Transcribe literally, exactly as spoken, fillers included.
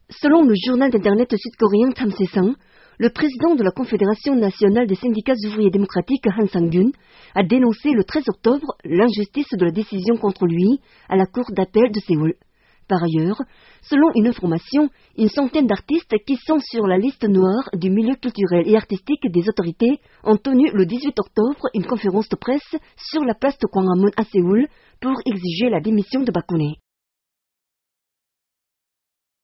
Selon le journal d'internet sud-coréen Samsesang, le président de la Confédération nationale des syndicats ouvriers démocratiques Han Sang-gun a dénoncé le treize octobre l'injustice de la décision contre lui à la cour d'appel de Séoul. Par ailleurs, selon une information, une centaine d'artistes qui sont sur la liste noire du milieu culturel et artistique des autorités ont tenu le dix-huit octobre une conférence de presse sur la place de Gwanghwamun à Séoul pour exiger la démission de Park Geun-hye.